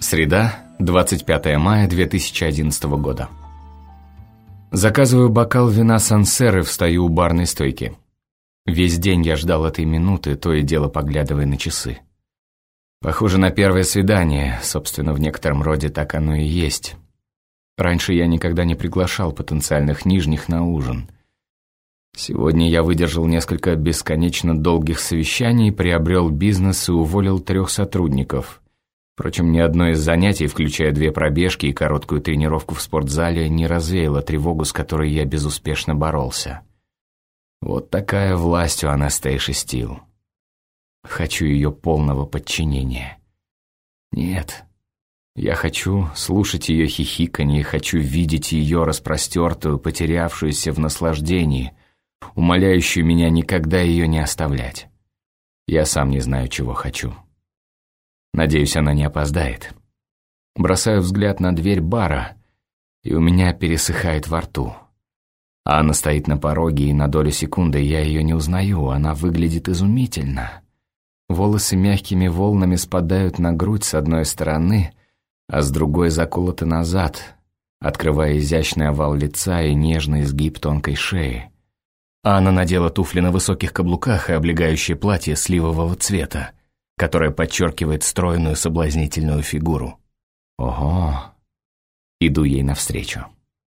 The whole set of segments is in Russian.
Среда, 25 мая 2011 года. Заказываю бокал вина Сансер и встаю у барной стойки. Весь день я ждал этой минуты, то и дело поглядывая на часы. Похоже на первое свидание, собственно, в некотором роде так оно и есть. Раньше я никогда не приглашал потенциальных нижних на ужин. Сегодня я выдержал несколько бесконечно долгих совещаний, приобрел бизнес и уволил 3 сотрудников. Впрочем, ни одно из занятий, включая 2 пробежки и короткую тренировку в спортзале, не развеяло тревогу, с которой я безуспешно боролся. Вот такая власть у Анастейши Стил. Хочу ее полного подчинения. Нет, я хочу слушать ее хихиканье, хочу видеть ее распростертую, потерявшуюся в наслаждении, умоляющую меня никогда ее не оставлять. Я сам не знаю, чего хочу. Надеюсь, она не опоздает. Бросаю взгляд на дверь бара, и у меня пересыхает во рту. Анна стоит на пороге, и на долю секунды я ее не узнаю. Она выглядит изумительно. Волосы мягкими волнами спадают на грудь с одной стороны, а с другой заколоты назад, открывая изящный овал лица и нежный изгиб тонкой шеи. Анна надела туфли на высоких каблуках и облегающее платье сливового цвета, которое подчеркивает стройную соблазнительную фигуру. Ого! Иду ей навстречу.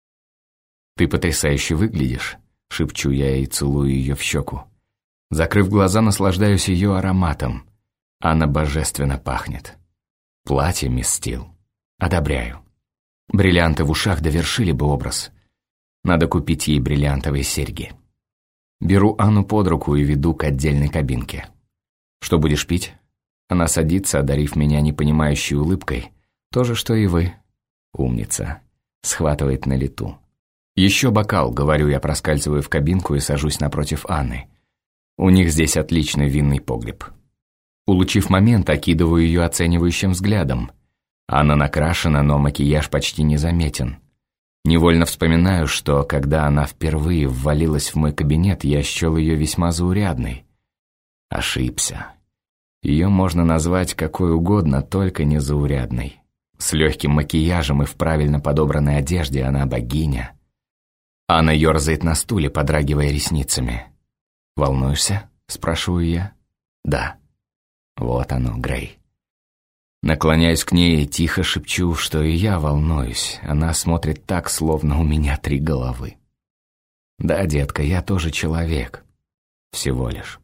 «Ты потрясающе выглядишь», — шепчу я и целую ее в щеку. Закрыв глаза, наслаждаюсь ее ароматом. Она божественно пахнет. Платье мисс Стил. Одобряю. Бриллианты в ушах довершили бы образ. Надо купить ей бриллиантовые серьги. Беру Анну под руку и веду к отдельной кабинке. «Что будешь пить?» Она садится, одарив меня непонимающей улыбкой. «То же, что и вы». «Умница». Схватывает на лету. «Еще бокал», — говорю я, проскальзываю в кабинку и сажусь напротив Анны. У них здесь отличный винный погреб. Улучив момент, окидываю ее оценивающим взглядом. Анна накрашена, но макияж почти незаметен. Невольно вспоминаю, что, когда она впервые ввалилась в мой кабинет, я счел ее весьма заурядной. Ошибся. Ее можно назвать какой угодно, только не заурядной. С легким макияжем и в правильно подобранной одежде она богиня. Анна ерзает на стуле, подрагивая ресницами. «Волнуешься?» — спрашиваю я. «Да». Вот оно, Грей. Наклоняюсь к ней и тихо шепчу, что и я волнуюсь. Она смотрит так, словно у меня 3 головы. «Да, детка, я тоже человек. Всего лишь».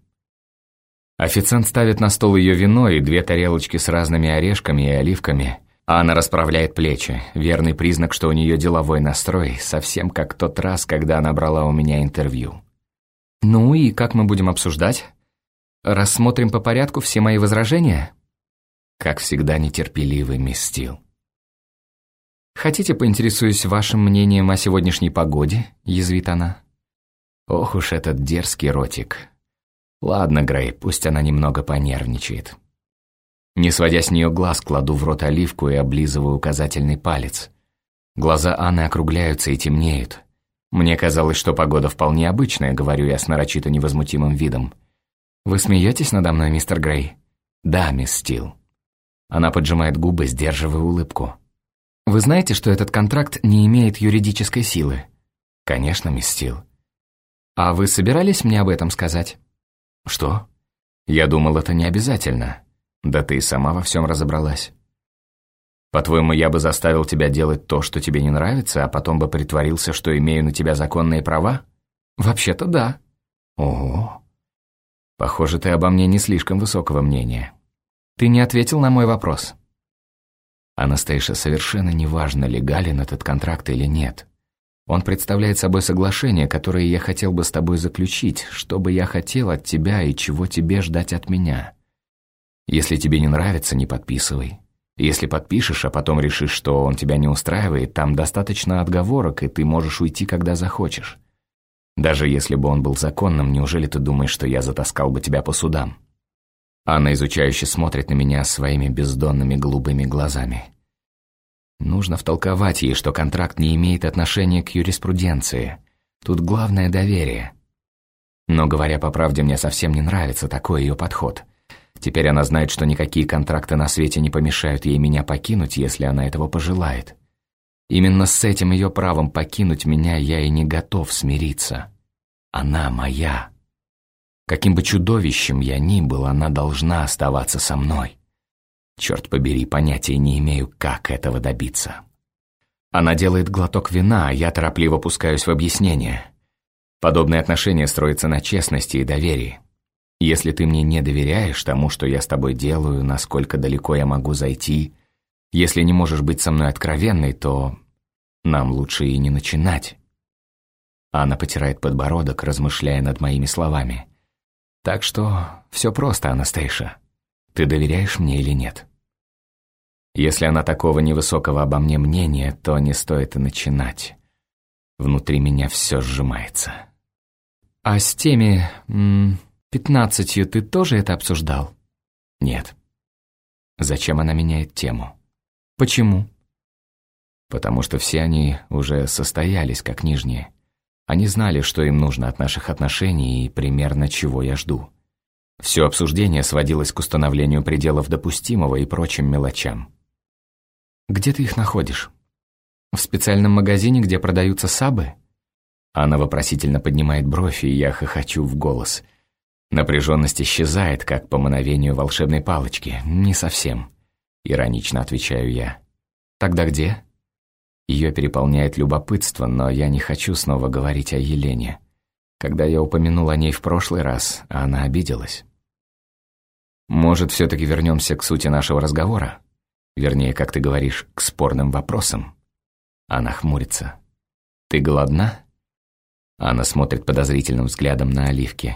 Официант ставит на стол ее вино и 2 тарелочки с разными орешками и оливками. Анна расправляет плечи. Верный признак, что у нее деловой настрой, совсем как тот раз, когда она брала у меня интервью. «Ну и как мы будем обсуждать? Рассмотрим по порядку все мои возражения?» Как всегда нетерпеливый мисс Стил. «Хотите, поинтересуюсь вашим мнением о сегодняшней погоде?» — язвит она. Ох уж этот дерзкий ротик. Ладно, Грей, пусть она немного понервничает. Не сводя с нее глаз, кладу в рот оливку и облизываю указательный палец. Глаза Анны округляются и темнеют. «Мне казалось, что погода вполне обычная», — говорю я с нарочито невозмутимым видом. «Вы смеетесь надо мной, мистер Грей?» «Да, мисс Стил». Она поджимает губы, сдерживая улыбку. «Вы знаете, что этот контракт не имеет юридической силы?» «Конечно, мисс Стил». «А вы собирались мне об этом сказать?» «Что? Я думал, это не обязательно. Да ты и сама во всем разобралась. По-твоему, я бы заставил тебя делать то, что тебе не нравится, а потом бы притворился, что имею на тебя законные права?» «Вообще-то да». «Ого. Похоже, ты обо мне не слишком высокого мнения. Ты не ответил на мой вопрос». Анастейша, совершенно неважно, легален этот контракт или нет. Он представляет собой соглашение, которое я хотел бы с тобой заключить, что бы я хотел от тебя и чего тебе ждать от меня. Если тебе не нравится, не подписывай. Если подпишешь, а потом решишь, что он тебя не устраивает, там достаточно отговорок, и ты можешь уйти, когда захочешь. Даже если бы он был законным, неужели ты думаешь, что я затаскал бы тебя по судам?» Анна изучающе смотрит на меня своими бездонными голубыми глазами. Нужно втолковать ей, что контракт не имеет отношения к юриспруденции. Тут главное доверие. Но, говоря по правде, мне совсем не нравится такой ее подход. Теперь она знает, что никакие контракты на свете не помешают ей меня покинуть, если она этого пожелает. Именно с этим ее правом покинуть меня я и не готов смириться. Она моя. Каким бы чудовищем я ни был, она должна оставаться со мной. Черт побери, понятия не имею, как этого добиться. Она делает глоток вина, а я торопливо пускаюсь в объяснение. Подобные отношения строятся на честности и доверии. Если ты мне не доверяешь тому, что я с тобой делаю, насколько далеко я могу зайти, если не можешь быть со мной откровенной, то нам лучше и не начинать. Она потирает подбородок, размышляя над моими словами. Так что все просто, Анастейша. Ты доверяешь мне или нет? Если она такого невысокого обо мне мнения, то не стоит и начинать. Внутри меня все сжимается. А с теми 15 ты тоже это обсуждал? Нет. Зачем она меняет тему? Почему? Потому что все они уже состоялись, как нижние. Они знали, что им нужно от наших отношений и примерно чего я жду. Все обсуждение сводилось к установлению пределов допустимого и прочим мелочам. Где ты их находишь? В специальном магазине, где продаются сабы? Она вопросительно поднимает бровь, и я хохочу в голос. Напряженность исчезает, как по мановению волшебной палочки. Не совсем. Иронично отвечаю я. Тогда где? Ее переполняет любопытство, но я не хочу снова говорить о Елене. Когда я упомянул о ней в прошлый раз, она обиделась. Может, все-таки вернемся к сути нашего разговора? Вернее, как ты говоришь, к спорным вопросам. Она хмурится. Ты голодна? Она смотрит подозрительным взглядом на оливки.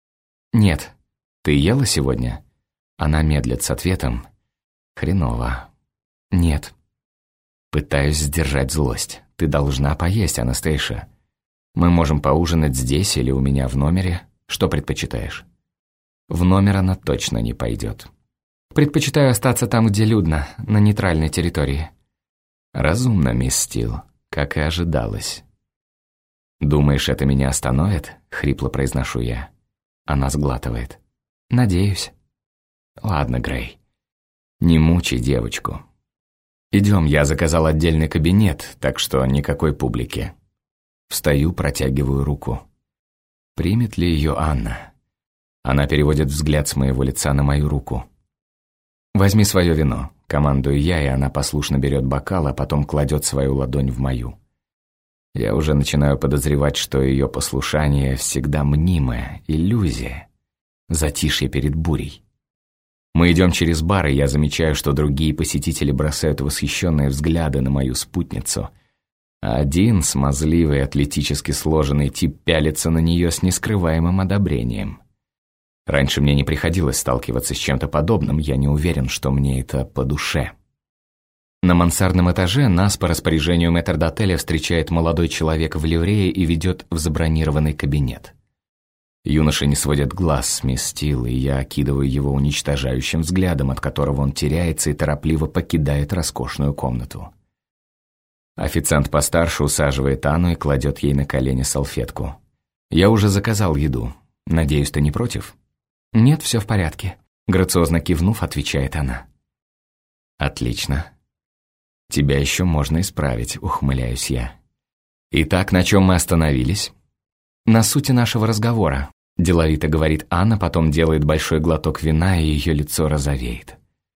Нет. Ты ела сегодня? Она медлит с ответом. Хреново. Нет. Пытаюсь сдержать злость. Ты должна поесть, Анастейша. Мы можем поужинать здесь или у меня в номере. Что предпочитаешь? В номер она точно не пойдет. Предпочитаю остаться там, где людно, на нейтральной территории. Разумно, мисс Стил, как и ожидалось. «Думаешь, это меня остановит?» — хрипло произношу я. Она сглатывает. «Надеюсь». «Ладно, Грей, не мучай девочку. Идем, я заказал отдельный кабинет, так что никакой публики». Встаю, протягиваю руку. Примет ли ее Анна? Она переводит взгляд с моего лица на мою руку. «Возьми свое вино», — командую я, и она послушно берет бокал, а потом кладет свою ладонь в мою. Я уже начинаю подозревать, что ее послушание всегда мнимая иллюзия, затишье перед бурей. Мы идем через бар, и я замечаю, что другие посетители бросают восхищенные взгляды на мою спутницу, а один, смазливый, атлетически сложенный тип, пялится на нее с нескрываемым одобрением. Раньше мне не приходилось сталкиваться с чем-то подобным, я не уверен, что мне это по душе. На мансардном этаже нас по распоряжению метрдотеля встречает молодой человек в ливрее и ведет в забронированный кабинет. Юноша не сводит глаз с мисс Стил, и я окидываю его уничтожающим взглядом, от которого он теряется и торопливо покидает роскошную комнату. Официант постарше усаживает Анну и кладет ей на колени салфетку. «Я уже заказал еду. Надеюсь, ты не против?» «Нет, все в порядке», — грациозно кивнув, отвечает она. «Отлично. Тебя еще можно исправить», — ухмыляюсь я. «Итак, на чем мы остановились?» «На сути нашего разговора», — деловито говорит Анна, потом делает большой глоток вина, и ее лицо розовеет.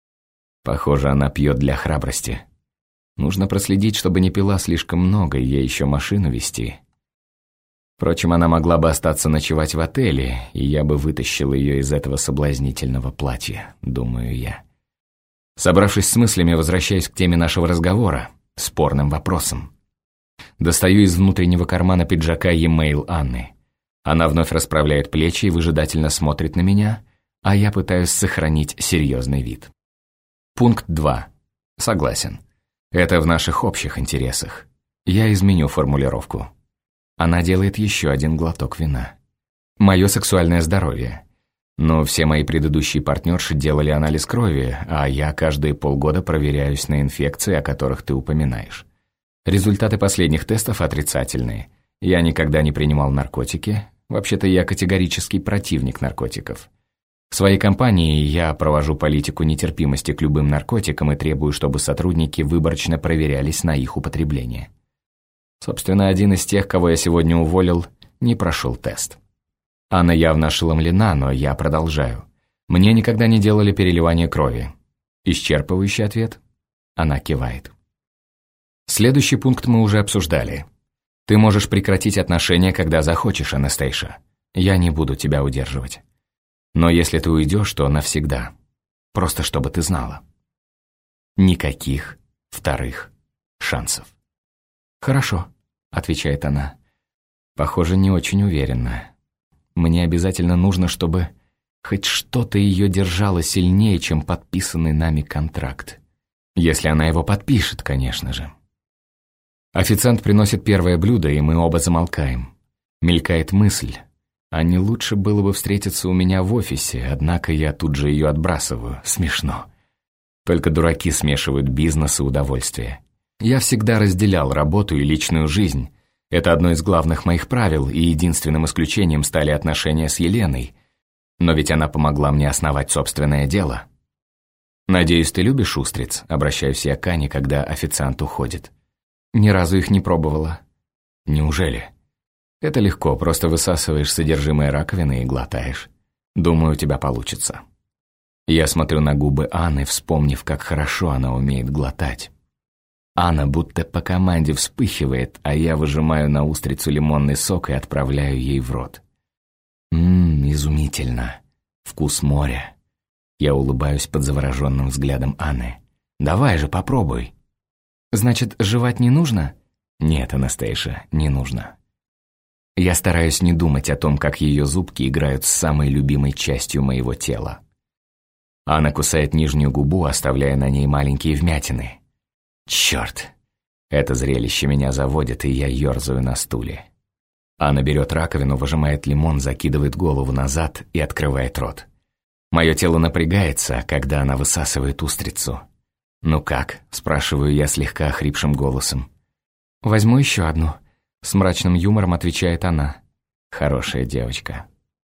Похоже, она пьет для храбрости. Нужно проследить, чтобы не пила слишком много, и ей еще машину вести. Впрочем, она могла бы остаться ночевать в отеле, и я бы вытащил ее из этого соблазнительного платья, думаю я. Собравшись с мыслями, возвращаюсь к теме нашего разговора, спорным вопросам. Достаю из внутреннего кармана пиджака e-mail Анны. Она вновь расправляет плечи и выжидательно смотрит на меня, а я пытаюсь сохранить серьезный вид. Пункт 2. Согласен. Это в наших общих интересах. Я изменю формулировку. Она делает еще один глоток вина. Мое сексуальное здоровье. Но все мои предыдущие партнерши делали анализ крови, а я каждые полгода проверяюсь на инфекции, о которых ты упоминаешь. Результаты последних тестов отрицательные. Я никогда не принимал наркотики. Вообще-то я категорический противник наркотиков. В своей компании я провожу политику нетерпимости к любым наркотикам и требую, чтобы сотрудники выборочно проверялись на их употребление. Собственно, один из тех, кого я сегодня уволил, не прошел тест. Анна явно ошеломлена, но я продолжаю. Мне никогда не делали переливание крови. Исчерпывающий ответ? Она кивает. Следующий пункт мы уже обсуждали. Ты можешь прекратить отношения, когда захочешь, Анастейша. Я не буду тебя удерживать. Но если ты уйдешь, то навсегда. Просто чтобы ты знала. Никаких вторых шансов. «Хорошо», — отвечает она. Похоже, не очень уверенно. Мне обязательно нужно, чтобы хоть что-то ее держало сильнее, чем подписанный нами контракт. Если она его подпишет, конечно же. Официант приносит первое блюдо, и мы оба замолкаем. Мелькает мысль, а не лучше было бы встретиться у меня в офисе, однако я тут же ее отбрасываю. Смешно. Только дураки смешивают бизнес и удовольствие. Я всегда разделял работу и личную жизнь. Это одно из главных моих правил, и единственным исключением стали отношения с Еленой. Но ведь она помогла мне основать собственное дело. «Надеюсь, ты любишь устриц?» — обращаюсь я к Ане, когда официант уходит. «Ни разу их не пробовала». «Неужели?» «Это легко, просто высасываешь содержимое раковины и глотаешь. Думаю, у тебя получится». Я смотрю на губы Анны, вспомнив, как хорошо она умеет глотать. Анна будто по команде вспыхивает, а я выжимаю на устрицу лимонный сок и отправляю ей в рот. Изумительно. Вкус моря. Я улыбаюсь под завороженным взглядом Анны. «Давай же, попробуй». «Значит, жевать не нужно?» «Нет, Анастейша, не нужно». Я стараюсь не думать о том, как ее зубки играют с самой любимой частью моего тела. Анна кусает нижнюю губу, оставляя на ней маленькие вмятины. Черт! Это зрелище меня заводит, и я ерзаю на стуле. Анна берет раковину, выжимает лимон, закидывает голову назад и открывает рот. Мое тело напрягается, когда она высасывает устрицу. «Ну как?» – спрашиваю я слегка охрипшим голосом. «Возьму еще одну», – с мрачным юмором отвечает она. «Хорошая девочка».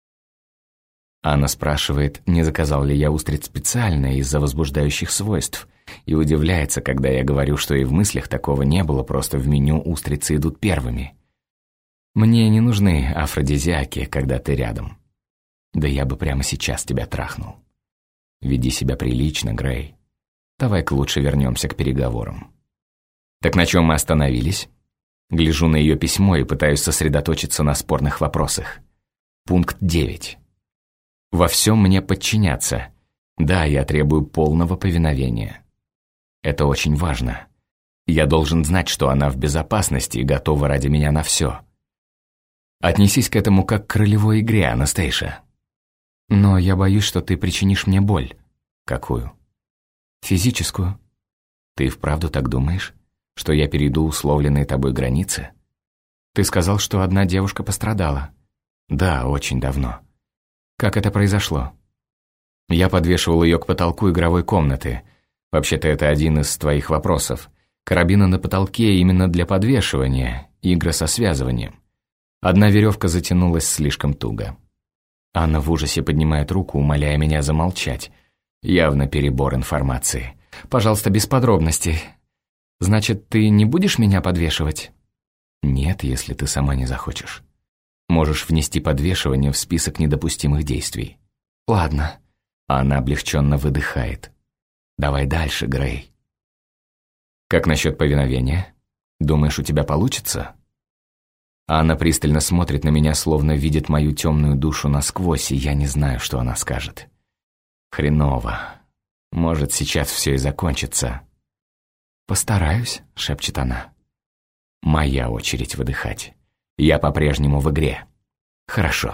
Анна спрашивает, не заказал ли я устриц специально из-за возбуждающих свойств, и удивляется, когда я говорю, что и в мыслях такого не было, просто в меню устрицы идут первыми. «Мне не нужны афродизиаки, когда ты рядом. Да я бы прямо сейчас тебя трахнул. Веди себя прилично, Грей. Давай-ка лучше вернемся к переговорам». Так на чем мы остановились? Гляжу на ее письмо и пытаюсь сосредоточиться на спорных вопросах. Пункт 9. Во всем мне подчиняться. Да, я требую полного повиновения. Это очень важно. Я должен знать, что она в безопасности и готова ради меня на все. Отнесись к этому как к ролевой игре, Анастейша. Но я боюсь, что ты причинишь мне боль. Какую? Физическую. Ты вправду так думаешь, что я перейду условленные тобой границы? Ты сказал, что одна девушка пострадала. Да, очень давно. Как это произошло? Я подвешивал ее к потолку игровой комнаты. Вообще-то это один из твоих вопросов. Карабины на потолке именно для подвешивания, игры со связыванием. Одна веревка затянулась слишком туго. Анна в ужасе поднимает руку, умоляя меня замолчать. Явно перебор информации. Пожалуйста, без подробностей. Значит, ты не будешь меня подвешивать? Нет, если ты сама не захочешь. Можешь внести подвешивание в список недопустимых действий. Ладно. Она облегченно выдыхает. Давай дальше, Грей. Как насчет повиновения? Думаешь, у тебя получится? Анна пристально смотрит на меня, словно видит мою темную душу насквозь, и я не знаю, что она скажет. Хреново. Может, сейчас все и закончится. «Постараюсь», — шепчет она. Моя очередь выдыхать. Я по-прежнему в игре. Хорошо.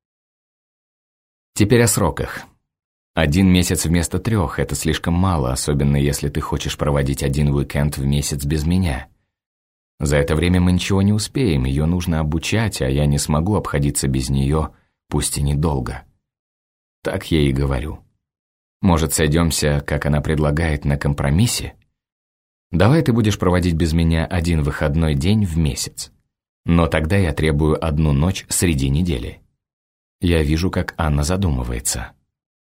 Теперь о сроках. 1 месяц вместо 3 – это слишком мало, особенно если ты хочешь проводить 1 уикенд в месяц без меня. За это время мы ничего не успеем, ее нужно обучать, а я не смогу обходиться без нее, пусть и недолго. Так я и говорю. Может, сойдемся, как она предлагает, на компромиссе? Давай ты будешь проводить без меня 1 выходной день в месяц. Но тогда я требую 1 ночь среди недели. Я вижу, как Анна задумывается.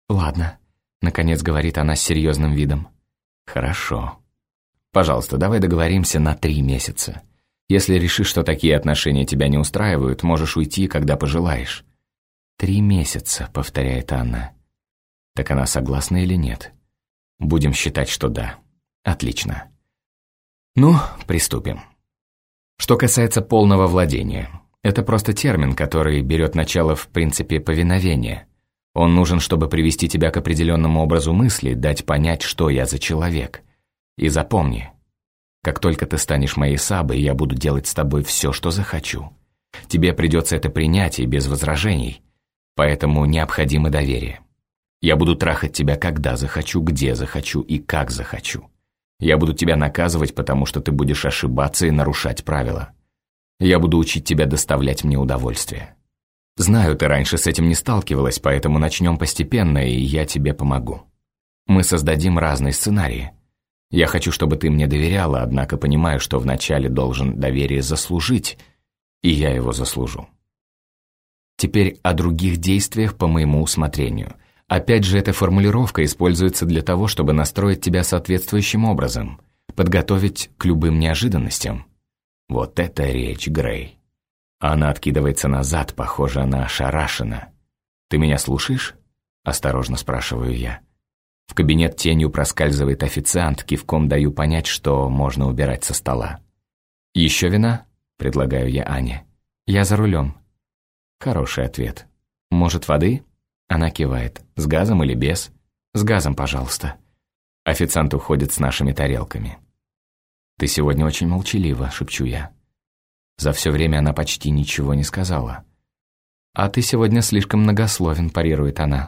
«Ладно», — наконец говорит она с серьезным видом. «Хорошо. Пожалуйста, давай договоримся на 3 месяца. Если решишь, что такие отношения тебя не устраивают, можешь уйти, когда пожелаешь». 3 месяца», — повторяет Анна. Так она согласна или нет? Будем считать, что да. Отлично. Ну, приступим. Что касается полного владения, это просто термин, который берет начало в принципе повиновения. Он нужен, чтобы привести тебя к определенному образу мысли, дать понять, что я за человек. И запомни, как только ты станешь моей Сабой, я буду делать с тобой все, что захочу. Тебе придется это принять и без возражений, поэтому необходимо доверие. Я буду трахать тебя, когда захочу, где захочу и как захочу. Я буду тебя наказывать, потому что ты будешь ошибаться и нарушать правила. Я буду учить тебя доставлять мне удовольствие. Знаю, ты раньше с этим не сталкивалась, поэтому начнем постепенно, и я тебе помогу. Мы создадим разные сценарии. Я хочу, чтобы ты мне доверяла, однако понимаю, что вначале должен доверие заслужить, и я его заслужу. Теперь о других действиях по моему усмотрению. Опять же, эта формулировка используется для того, чтобы настроить тебя соответствующим образом, подготовить к любым неожиданностям. Вот это речь, Грей. Она откидывается назад, похоже, она ошарашена. «Ты меня слушаешь?» – осторожно спрашиваю я. В кабинет тенью проскальзывает официант, кивком даю понять, что можно убирать со стола. «Еще вина?» – предлагаю я Ане. «Я за рулем». Хороший ответ. «Может, воды?» Она кивает. «С газом или без?» «С газом, пожалуйста». Официант уходит с нашими тарелками. «Ты сегодня очень молчалива», — шепчу я. За все время она почти ничего не сказала. «А ты сегодня слишком многословен», — парирует она.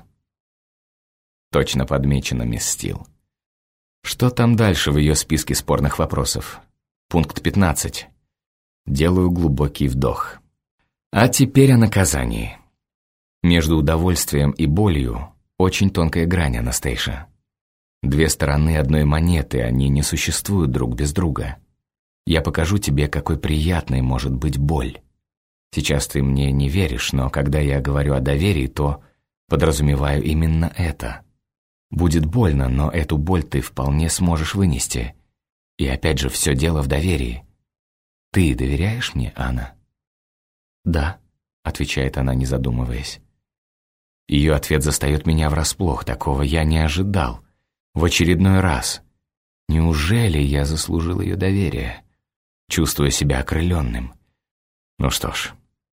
Точно подмечено, мисс Стил. Что там дальше в ее списке спорных вопросов? Пункт 15. Делаю глубокий вдох. А теперь о наказании. Между удовольствием и болью очень тонкая грань, Анастейша. 2 стороны одной монеты, они не существуют друг без друга. Я покажу тебе, какой приятной может быть боль. Сейчас ты мне не веришь, но когда я говорю о доверии, то подразумеваю именно это. Будет больно, но эту боль ты вполне сможешь вынести. И опять же, все дело в доверии. Ты доверяешь мне, Анна? «Да», — отвечает она, не задумываясь. Ее ответ застает меня врасплох, такого я не ожидал. В очередной раз. Неужели я заслужил ее доверие? Чувствую себя окрыленным. Ну что ж.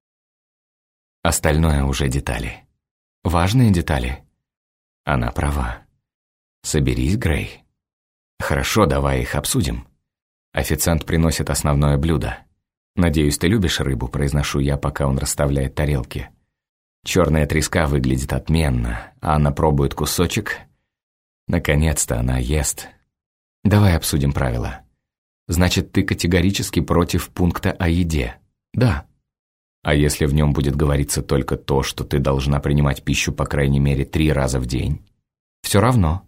Остальное уже детали. Важные детали. Она права. Соберись, Грей. Хорошо, давай их обсудим. Официант приносит основное блюдо. «Надеюсь, ты любишь рыбу», — произношу я, пока он расставляет тарелки. Черная треска выглядит отменно, а она пробует кусочек. Наконец-то она ест. Давай обсудим правила. Значит, ты категорически против пункта о еде? Да. А если в нем будет говориться только то, что ты должна принимать пищу по крайней мере 3 раза в день? Все равно.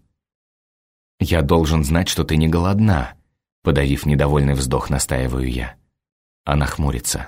Я должен знать, что ты не голодна, подавив недовольный вздох, настаиваю я. Она хмурится.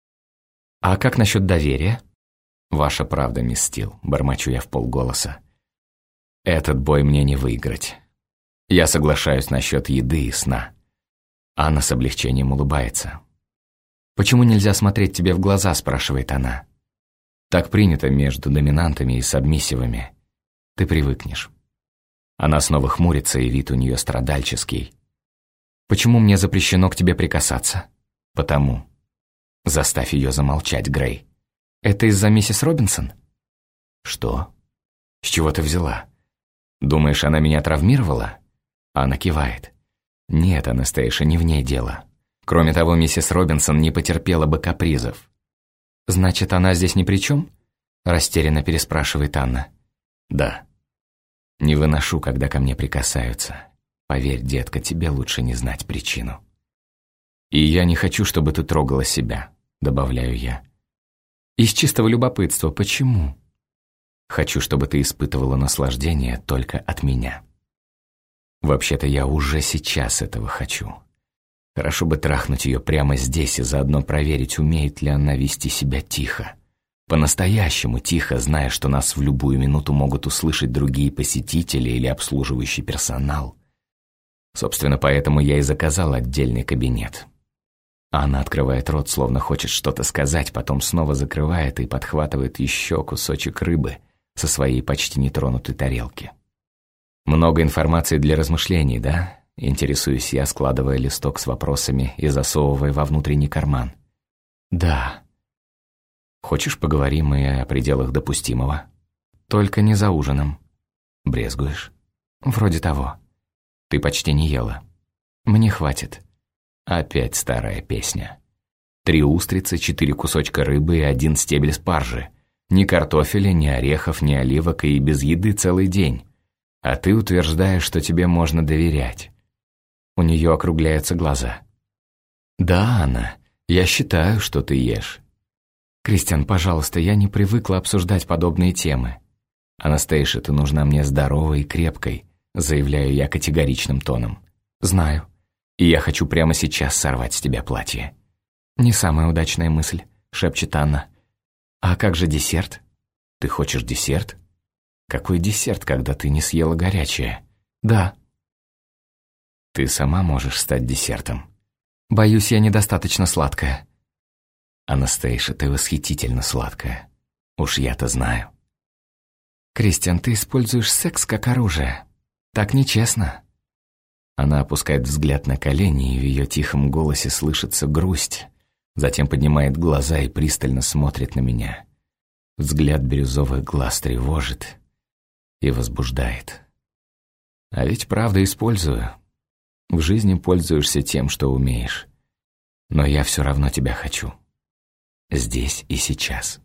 А как насчет доверия? «Ваша правда, мисс Стил», — бормочу я вполголоса. «Этот бой мне не выиграть. Я соглашаюсь насчет еды и сна». Анна с облегчением улыбается. «Почему нельзя смотреть тебе в глаза?» — спрашивает она. «Так принято между доминантами и сабмиссивами. Ты привыкнешь». Она снова хмурится, и вид у нее страдальческий. «Почему мне запрещено к тебе прикасаться?» «Потому». Заставь ее замолчать, Грей. «Это из-за миссис Робинсон?» «Что? С чего ты взяла? Думаешь, она меня травмировала?» Она кивает. «Нет, Анастейша, не в ней дело. Кроме того, миссис Робинсон не потерпела бы капризов». «Значит, она здесь ни при чем?» Растерянно переспрашивает Анна. «Да. Не выношу, когда ко мне прикасаются. Поверь, детка, тебе лучше не знать причину». «И я не хочу, чтобы ты трогала себя», добавляю я. «Из чистого любопытства, почему?» «Хочу, чтобы ты испытывала наслаждение только от меня». Вообще-то я уже сейчас этого хочу. Хорошо бы трахнуть ее прямо здесь и заодно проверить, умеет ли она вести себя тихо. По-настоящему тихо, зная, что нас в любую минуту могут услышать другие посетители или обслуживающий персонал. Собственно, поэтому я и заказал отдельный кабинет. Она открывает рот, словно хочет что-то сказать, потом снова закрывает и подхватывает еще кусочек рыбы со своей почти нетронутой тарелки. Много информации для размышлений, да? Интересуюсь я, складывая листок с вопросами и засовывая во внутренний карман. Да. Хочешь, поговорим и о пределах допустимого? Только не за ужином. Брезгуешь? Вроде того. Ты почти не ела. Мне хватит. Опять старая песня. 3 устрицы, 4 кусочка рыбы и 1 стебель спаржи. Ни картофеля, ни орехов, ни оливок и без еды целый день. А ты утверждаешь, что тебе можно доверять. У нее округляются глаза. Да, Анна, я считаю, что ты ешь. Кристиан, пожалуйста, я не привыкла обсуждать подобные темы. Анастейша, ты нужна мне здоровой и крепкой, заявляю я категоричным тоном. Знаю. И я хочу прямо сейчас сорвать с тебя платье. Не самая удачная мысль, шепчет Анна. А как же десерт? Ты хочешь десерт? Какой десерт, когда ты не съела горячее? Да. Ты сама можешь стать десертом. Боюсь, я недостаточно сладкая. Анастейша, ты восхитительно сладкая. Уж я-то знаю. Кристиан, ты используешь секс как оружие. Так нечестно. Она опускает взгляд на колени, и в ее тихом голосе слышится грусть. Затем поднимает глаза и пристально смотрит на меня. Взгляд бирюзовых глаз тревожит и возбуждает. А ведь правда использую. В жизни пользуешься тем, что умеешь. Но я все равно тебя хочу. Здесь и сейчас.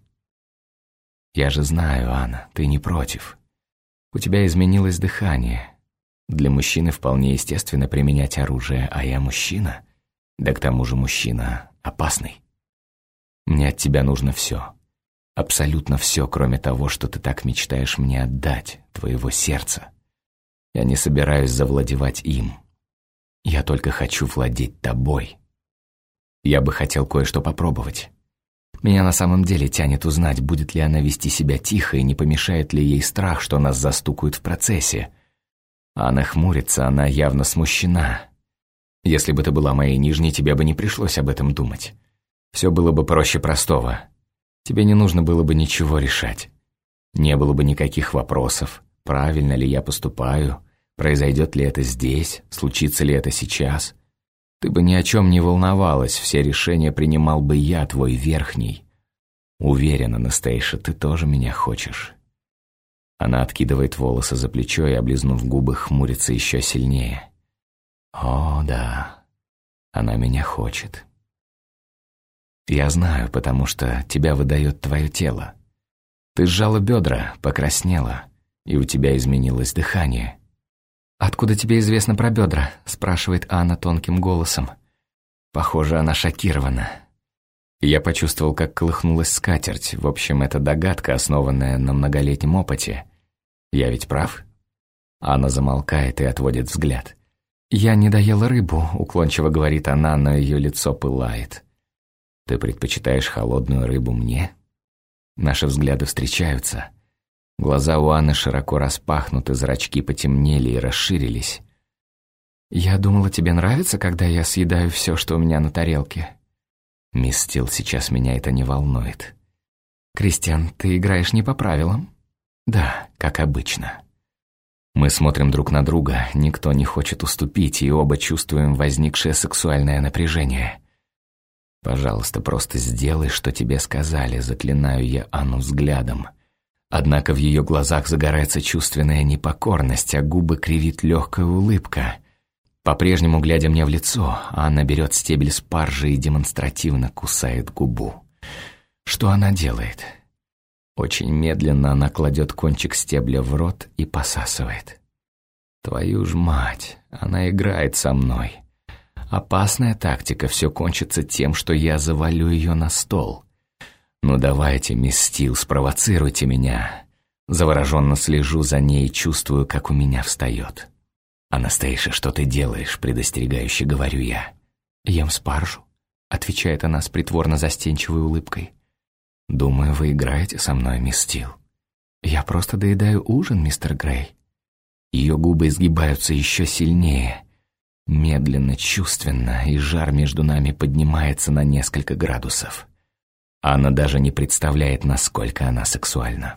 Я же знаю, Анна, ты не против. У тебя изменилось дыхание. Для мужчины вполне естественно применять оружие, а я мужчина. Да к тому же мужчина опасный. Мне от тебя нужно все. Абсолютно все, кроме того, что ты так мечтаешь мне отдать, твоего сердца. Я не собираюсь завладевать им. Я только хочу владеть тобой. Я бы хотел кое-что попробовать. Меня на самом деле тянет узнать, будет ли она вести себя тихо и не помешает ли ей страх, что нас застукают в процессе. Она хмурится, она явно смущена. Если бы ты была моей нижней, тебе бы не пришлось об этом думать. Все было бы проще простого. Тебе не нужно было бы ничего решать. Не было бы никаких вопросов, правильно ли я поступаю, произойдет ли это здесь, случится ли это сейчас. Ты бы ни о чем не волновалась, все решения принимал бы я, твой верхний. Уверена, Анастейша, ты тоже меня хочешь. Она откидывает волосы за плечо и, облизнув губы, хмурится еще сильнее. О, да, она меня хочет. Я знаю, потому что тебя выдает твое тело. Ты сжала бедра, покраснела, и у тебя изменилось дыхание. «Откуда тебе известно про бедра?» – спрашивает Анна тонким голосом. Похоже, она шокирована. Я почувствовал, как колыхнулась скатерть. В общем, это догадка, основанная на многолетнем опыте. Я ведь прав? Анна замолкает и отводит взгляд. «Я не доела рыбу», – уклончиво говорит она, но ее лицо пылает. «Ты предпочитаешь холодную рыбу мне?» Наши взгляды встречаются. Глаза у Анны широко распахнуты, зрачки потемнели и расширились. «Я думала, тебе нравится, когда я съедаю все, что у меня на тарелке?» «Мисс Стил, сейчас меня это не волнует». «Кристиан, ты играешь не по правилам?» «Да, как обычно». Мы смотрим друг на друга, никто не хочет уступить, и оба чувствуем возникшее сексуальное напряжение. «Пожалуйста, просто сделай, что тебе сказали», — заклинаю я Анну взглядом. Однако в ее глазах загорается чувственная непокорность, а губы кривит легкая улыбка. По-прежнему, глядя мне в лицо, Анна берет стебель спаржи и демонстративно кусает губу. Что она делает? Очень медленно она кладет кончик стебля в рот и посасывает. Твою ж мать, она играет со мной. Опасная тактика, все кончится тем, что я завалю ее на стол. «Ну давайте, мисс Стил, спровоцируйте меня». Завороженно слежу за ней и чувствую, как у меня встает. «Анастейша, что ты делаешь?» – предостерегающе говорю я. «Ем спаржу», – отвечает она с притворно застенчивой улыбкой. «Думаю, вы играете со мной, мисс Стил». «Я просто доедаю ужин, мистер Грей». Ее губы изгибаются еще сильнее, медленно, чувственно, и жар между нами поднимается на несколько градусов. Анна даже не представляет, насколько она сексуальна.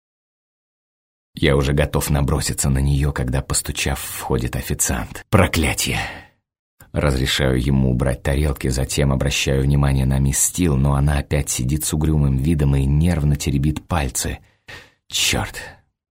Я уже готов наброситься на нее, когда, постучав, входит официант. Проклятье! Разрешаю ему убрать тарелки, затем обращаю внимание на мисс Стил, но она опять сидит с угрюмым видом и нервно теребит пальцы. Черт!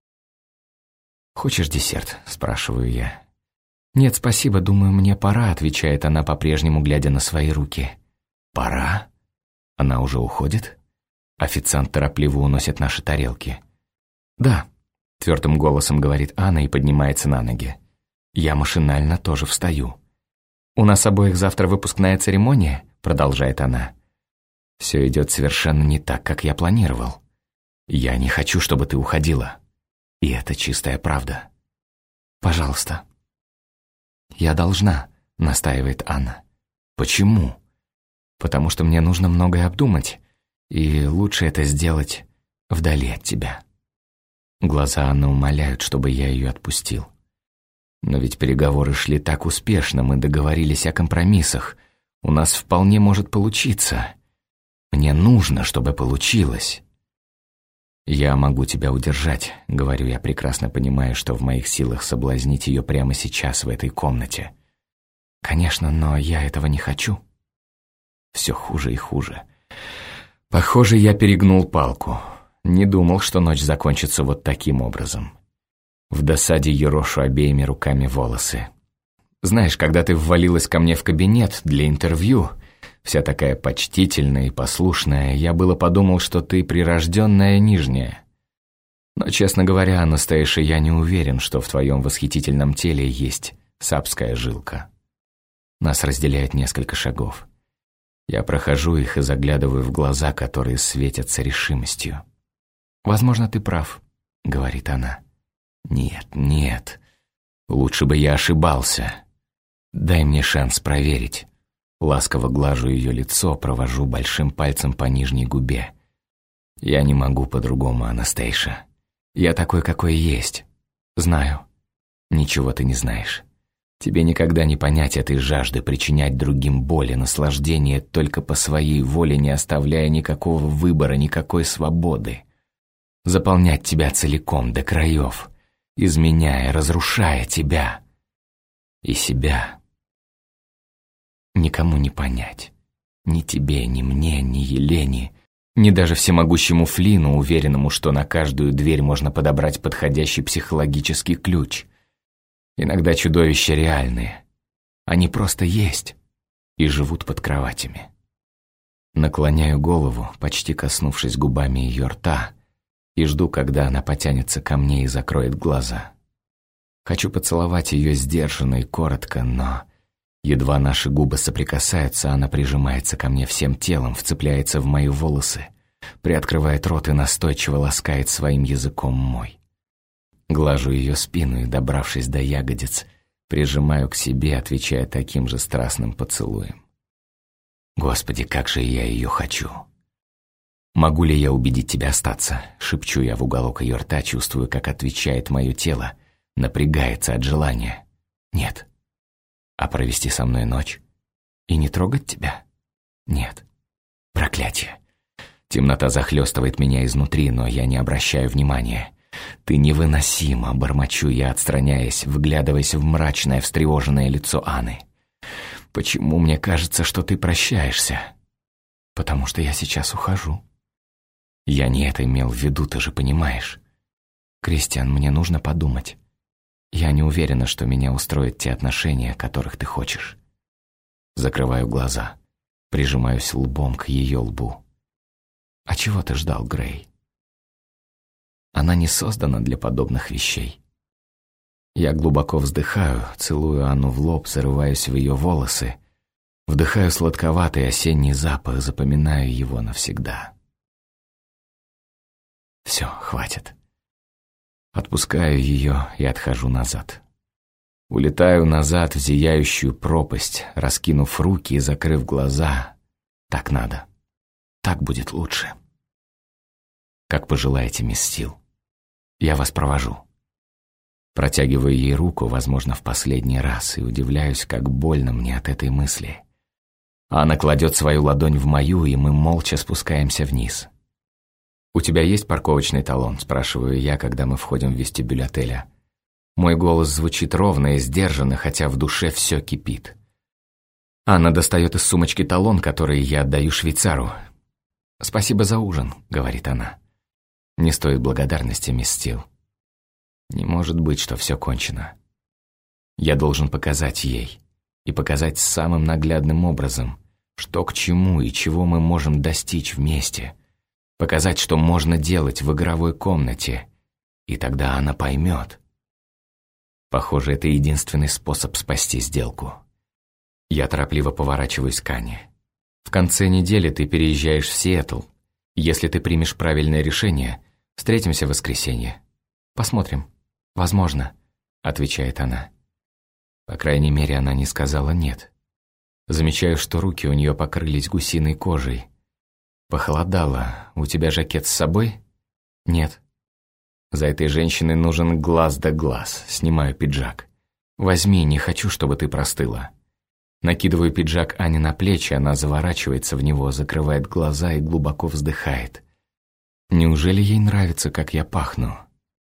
«Хочешь десерт?» – спрашиваю я. «Нет, спасибо, думаю, мне пора», – отвечает она, по-прежнему глядя на свои руки. «Пора? Она уже уходит?» Официант торопливо уносит наши тарелки. «Да», – твердым голосом говорит Анна и поднимается на ноги. Я машинально тоже встаю. «У нас обоих завтра выпускная церемония», – продолжает она. «Все идет совершенно не так, как я планировал. Я не хочу, чтобы ты уходила. И это чистая правда. Пожалуйста». «Я должна», — настаивает Анна. «Почему?» «Потому что мне нужно многое обдумать, и лучше это сделать вдали от тебя». Глаза Анны умоляют, чтобы я ее отпустил. Но ведь переговоры шли так успешно, мы договорились о компромиссах. У нас вполне может получиться. Мне нужно, чтобы получилось. «Я могу тебя удержать», — говорю я, прекрасно понимая, что в моих силах соблазнить ее прямо сейчас в этой комнате. «Конечно, но я этого не хочу». Все хуже и хуже. Похоже, я перегнул палку. Не думал, что ночь закончится вот таким образом. В досаде ерошу обеими руками волосы. Знаешь, когда ты ввалилась ко мне в кабинет для интервью, вся такая почтительная и послушная, я было подумал, что ты прирожденная нижняя. Но, честно говоря, Анастейша, я не уверен, что в твоем восхитительном теле есть сапская жилка. Нас разделяет несколько шагов. Я прохожу их и заглядываю в глаза, которые светятся решимостью. «Возможно, ты прав», — говорит она. «Нет, нет, лучше бы я ошибался. Дай мне шанс проверить». Ласково глажу ее лицо, провожу большим пальцем по нижней губе. «Я не могу по-другому, Анастейша. Я такой, какой есть. Знаю. Ничего ты не знаешь. Тебе никогда не понять этой жажды причинять другим боль и наслаждение только по своей воле, не оставляя никакого выбора, никакой свободы. Заполнять тебя целиком, до краев, изменяя, разрушая тебя и себя. Никому не понять. Ни тебе, ни мне, ни Елене, ни даже всемогущему Флину, уверенному, что на каждую дверь можно подобрать подходящий психологический ключ. Иногда чудовища реальные. Они просто есть и живут под кроватями. Наклоняю голову, почти коснувшись губами ее рта, и жду, когда она потянется ко мне и закроет глаза. Хочу поцеловать ее сдержанно и коротко, но едва наши губы соприкасаются, она прижимается ко мне всем телом, вцепляется в мои волосы, приоткрывает рот и настойчиво ласкает своим языком мой. Глажу ее спину и, добравшись до ягодиц, прижимаю к себе, отвечая таким же страстным поцелуем. Господи, как же я ее хочу! «Могу ли я убедить тебя остаться?» — шепчу я в уголок ее рта, чувствую, как отвечает мое тело, напрягается от желания. «Нет». «А провести со мной ночь? И не трогать тебя?» «Нет». «Проклятие!» Темнота захлестывает меня изнутри, но я не обращаю внимания. «Ты невыносима», — бормочу я, отстраняясь, вглядываясь в мрачное, встревоженное лицо Анны. «Почему мне кажется, что ты прощаешься?» «Потому что я сейчас ухожу». «Я не это имел в виду, ты же понимаешь». «Кристиан, мне нужно подумать. Я не уверена, что меня устроят те отношения, которых ты хочешь». Закрываю глаза, прижимаюсь лбом к ее лбу. «А чего ты ждал, Грей?» Она не создана для подобных вещей. Я глубоко вздыхаю, целую Анну в лоб, зарываюсь в ее волосы, вдыхаю сладковатый осенний запах, запоминаю его навсегда. Все, хватит. Отпускаю ее и отхожу назад. Улетаю назад в зияющую пропасть, раскинув руки и закрыв глаза. Так надо. Так будет лучше. «Как пожелаете, мисс Стил. Я вас провожу». Протягиваю ей руку, возможно, в последний раз, и удивляюсь, как больно мне от этой мысли. Она кладет свою ладонь в мою, и мы молча спускаемся вниз. «У тебя есть парковочный талон?» – спрашиваю я, когда мы входим в вестибюль отеля. Мой голос звучит ровно и сдержанно, хотя в душе все кипит. Анна достает из сумочки талон, который я отдаю швейцару. «Спасибо за ужин», — говорит она. «Не стоит благодарности, мисс Стил. Не может быть, что все кончено. Я должен показать ей, и показать самым наглядным образом, что к чему и чего мы можем достичь вместе. Показать, что можно делать в игровой комнате, и тогда она поймет. Похоже, это единственный способ спасти сделку». Я торопливо поворачиваюсь к Ане. «В конце недели ты переезжаешь в Сиэтл. Если ты примешь правильное решение, встретимся в воскресенье. Посмотрим. Возможно», — отвечает она. По крайней мере, она не сказала «нет». Замечаю, что руки у нее покрылись гусиной кожей. «Похолодало. У тебя жакет с собой?» «Нет». «За этой женщиной нужен глаз да глаз. Снимаю пиджак. Возьми, не хочу, чтобы ты простыла». Накидываю пиджак Ане на плечи, она заворачивается в него, закрывает глаза и глубоко вздыхает. Неужели ей нравится, как я пахну?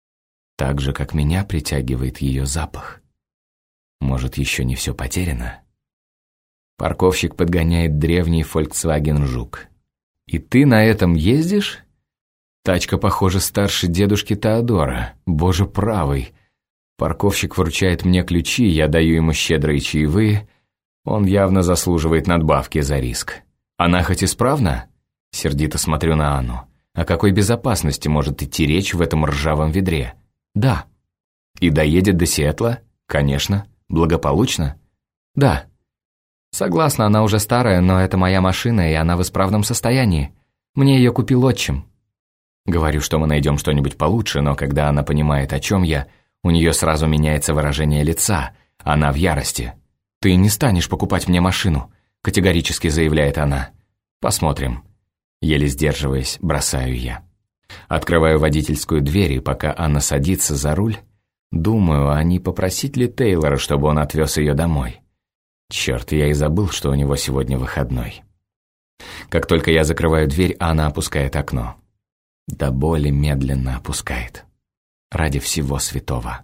Так же, как меня притягивает ее запах. Может, еще не все потеряно? Парковщик подгоняет древний Volkswagen Жук. «И ты на этом ездишь?» Тачка, похоже, старше дедушки Теодора. Боже правый. Парковщик вручает мне ключи, я даю ему щедрые чаевые. Он явно заслуживает надбавки за риск. «Она хоть исправна?» Сердито смотрю на Анну. «О какой безопасности может идти речь в этом ржавом ведре?» «Да». «И доедет до Сиэтла?» «Конечно». «Благополучно?» «Да». «Согласна, она уже старая, но это моя машина, и она в исправном состоянии. Мне ее купил отчим». Говорю, что мы найдем что-нибудь получше, но когда она понимает, о чем я, у нее сразу меняется выражение лица. Она в ярости. «Ты не станешь покупать мне машину», — категорически заявляет она. «Посмотрим». Еле сдерживаясь, бросаю я. Открываю водительскую дверь, и пока Анна садится за руль, думаю, а не попросить ли Тейлора, чтобы он отвез ее домой. Черт, я и забыл, что у него сегодня выходной. Как только я закрываю дверь, Анна опускает окно. До боли медленно опускает. Ради всего святого.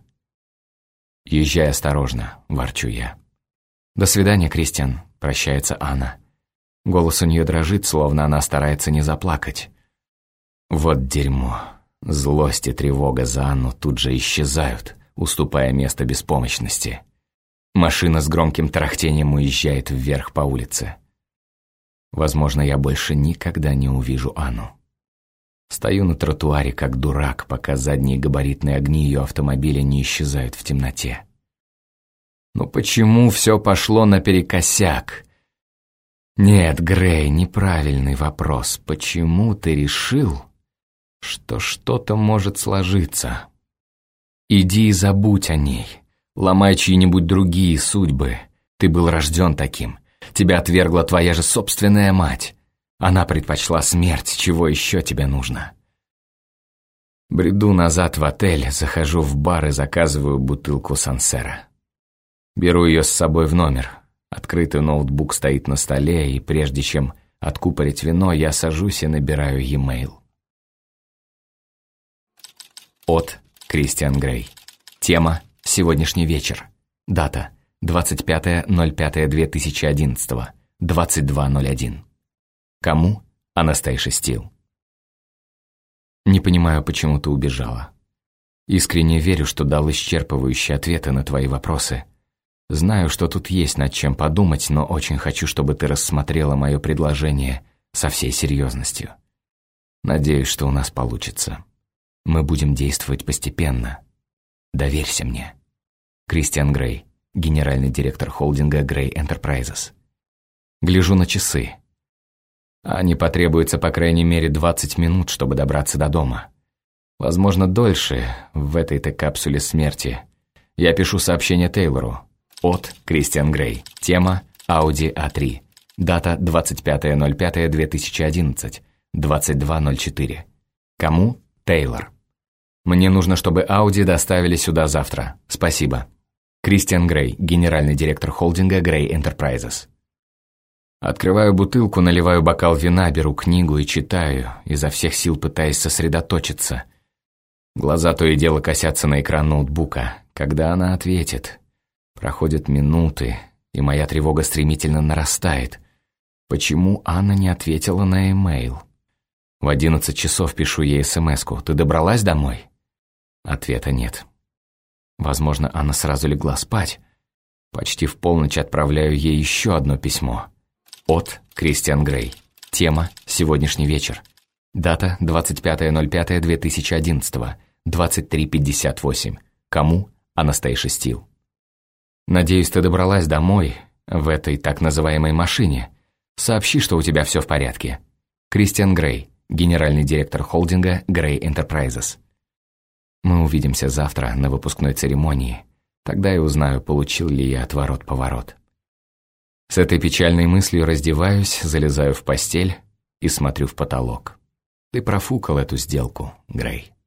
«Езжай осторожно», — ворчу я. «До свидания, Кристиан», — прощается Анна. Голос у нее дрожит, словно она старается не заплакать. Вот дерьмо. Злость и тревога за Анну тут же исчезают, уступая место беспомощности. Машина с громким тарахтением уезжает вверх по улице. Возможно, я больше никогда не увижу Анну. Стою на тротуаре как дурак, пока задние габаритные огни ее автомобиля не исчезают в темноте. Ну почему все пошло наперекосяк? Нет, Грей, неправильный вопрос. Почему ты решил, что что-то может сложиться? Иди и забудь о ней. Ломай чьи-нибудь другие судьбы. Ты был рожден таким. Тебя отвергла твоя же собственная мать. Она предпочла смерть, чего еще тебе нужно? Бреду назад в отель, захожу в бар и заказываю бутылку Сансера. Беру ее с собой в номер. Открытый ноутбук стоит на столе, и прежде чем откупорить вино, я сажусь и набираю e-mail. От Кристиан Грей. Тема «Сегодняшний вечер». Дата 25.05.2011, 22:01. Кому? Анастейша Стил. Не понимаю, почему ты убежала. Искренне верю, что дал исчерпывающие ответы на твои вопросы. Знаю, что тут есть над чем подумать, но очень хочу, чтобы ты рассмотрела мое предложение со всей серьезностью. Надеюсь, что у нас получится. Мы будем действовать постепенно. Доверься мне. Кристиан Грей, генеральный директор холдинга Грей Enterprises. Гляжу на часы. Ане потребуется по крайней мере 20 минут, чтобы добраться до дома. Возможно, дольше в этой-то капсуле смерти. Я пишу сообщение Тейлору. От Кристиан Грей. Тема Audi A3. Дата 25.05.2011, 22:04. Кому? Тейлор. Мне нужно, чтобы Ауди доставили сюда завтра. Спасибо. Кристиан Грей, генеральный директор холдинга Грей Enterprises. Открываю бутылку, наливаю бокал вина, беру книгу и читаю, изо всех сил пытаясь сосредоточиться. Глаза то и дело косятся на экран ноутбука. Когда она ответит? Проходят минуты, и моя тревога стремительно нарастает. Почему Анна не ответила на имейл? В 11 часов пишу ей смс-ку. «Ты добралась домой?» Ответа нет. Возможно, Анна сразу легла спать. Почти в полночь отправляю ей еще одно письмо. От Кристиан Грей. Тема «Сегодняшний вечер». Дата 25.05.2011, 23:58. Кому? Анастейша Стил. Надеюсь, ты добралась домой в этой так называемой машине. Сообщи, что у тебя все в порядке. Кристиан Грей, генеральный директор холдинга Грей Enterprises. Мы увидимся завтра на выпускной церемонии. Тогда и узнаю, получил ли я отворот-поворот. С этой печальной мыслью раздеваюсь, залезаю в постель и смотрю в потолок. Ты профукал эту сделку, Грей.